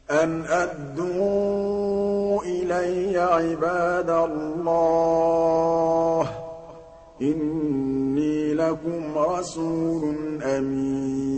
أَنْ أَدُّوا إِلَيَّ عِبَادَ اللَّهِ ۖ إِنِّي لَكُمْ رَسُولٌ أَمِينٌ